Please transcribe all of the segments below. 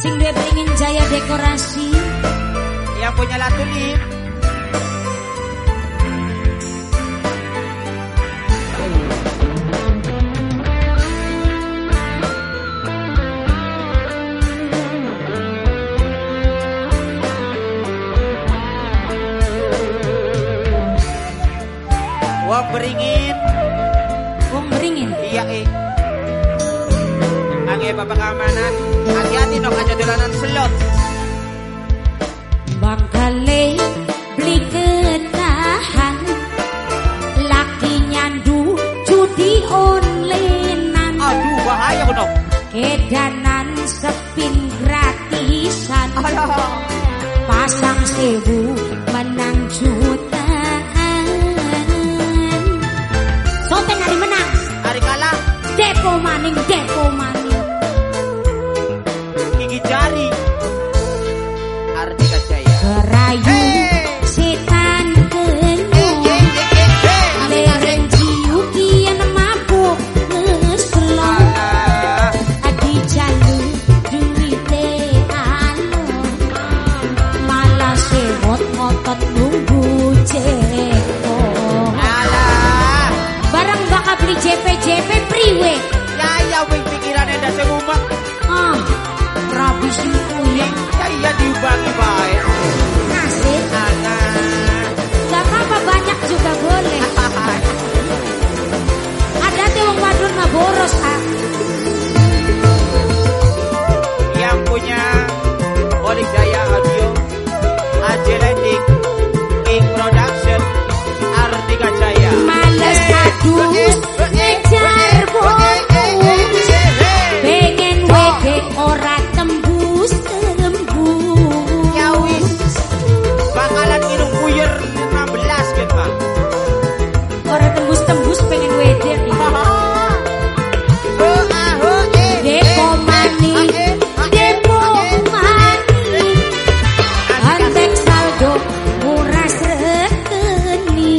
Sing duwe Beringin Jaya Dekorasi. Yang punya Latulip. Wong Beringin. Wong Beringin. Iya, Angge bapak keamanan, hati-hati dong aja dolanan selot. Bangkale beli ketahan, laki nyandu judi onlinean. Aduh bahaya dong. Kedanan sepin gratisan. Alah. Pasang 1000 menang jutaan. Soten hari menang, Hari kalah depo maning, depo maning. gigi jari. Artika Jaya. Kerayu setan kenyong, lereng ciuk kian mabuk ngeselong. Adi jalu duwite alon, malah sewot ngotot nunggu jeko. Alah. Barang bakal beli JP priwe. Ya wing pikirannya dah semumak. Rabi singku ya. Ya dibangi baik. Asik. Gak apa-apa, banyak juga boleh. Ada tuh wong wadon mah boros Yang punya Bolik Jaya Audio, AJ Landing, King Production, Artika Jaya. Males adus ngejar bonus, pengen wege ora tembus. Ya wis, bakalan minum buyer 15 kan Bang. Ora tembus pengen wege nih. Depo mani, depo mani, antek saldo murah sekeni.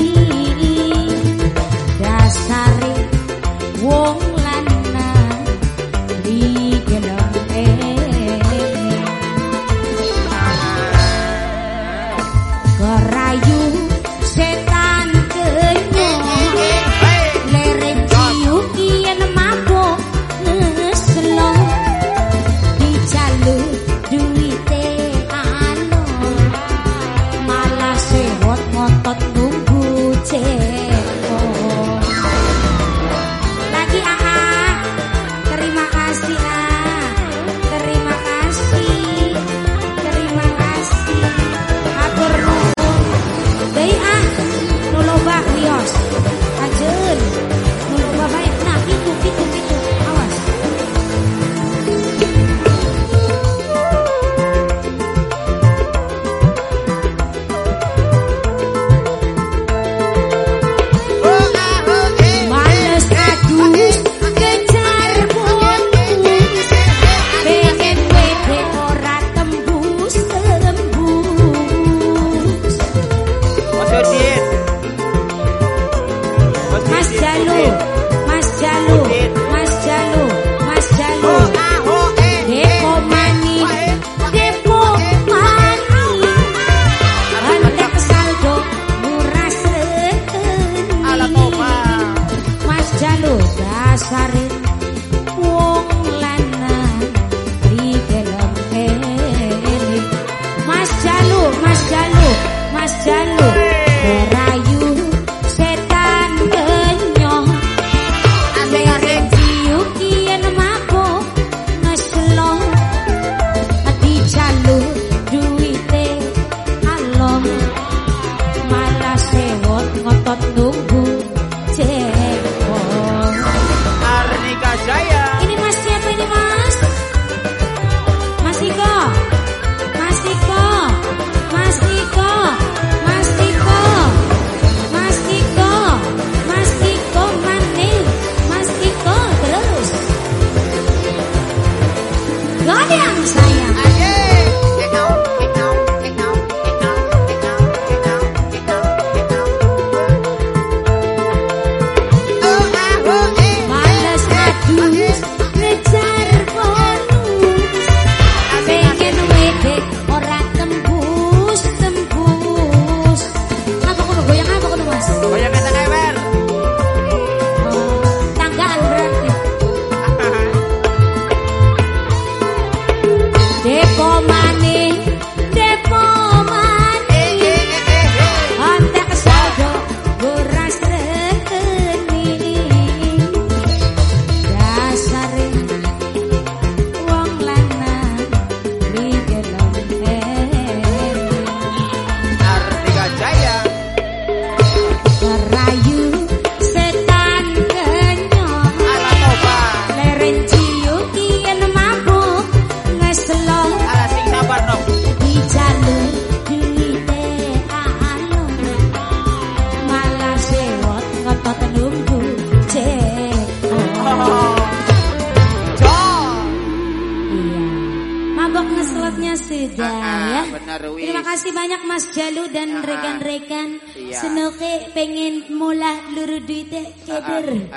Dasare wong lanang digelem kerayu setan kenyong, lereng ciuk kian mabuk ngeselong. Dijalu duwite alon, malah sewot ngotot nunggu jeko. Lagi terima kasih terima kasih, terima kasih. Atur nuhun. Deui nuloba wios. Ajeun. Nuloba bae. Nah, itu. Awas. Males adus kejar bonus, pengen wege ora tembus. Mas Udin. Mas Jalu, Mas Jalu, Mas Jalu, Mas Jalu. Depo mani, depo mani, antek saldo murah sekeni. Ala toba. Mas Jalu dasare wong lanang digelem eling. Mas Jalu, Mas Jalu, Mas Jalu. Kerayu setan kenyong, lereng ciuk kian mabuk ngeselong. Adi jalu duwite alon, malah sewot ngotot nunggu jeko. Artika Jaya. Ini Mas siapa ini Mas? Mas Iko, Mas Iko, Mas Iko, Mas Iko, Mas Iko, Mas Iko maning, Mas Iko terus. Goyang sayang. Males adus ngejar bonus, mabok ngeslotnya sudah ya. Benar, wis. Terima kasih banyak Mas Jalu dan rekan-rekan. Iya. Senoke pengen mula luru duitnya keder.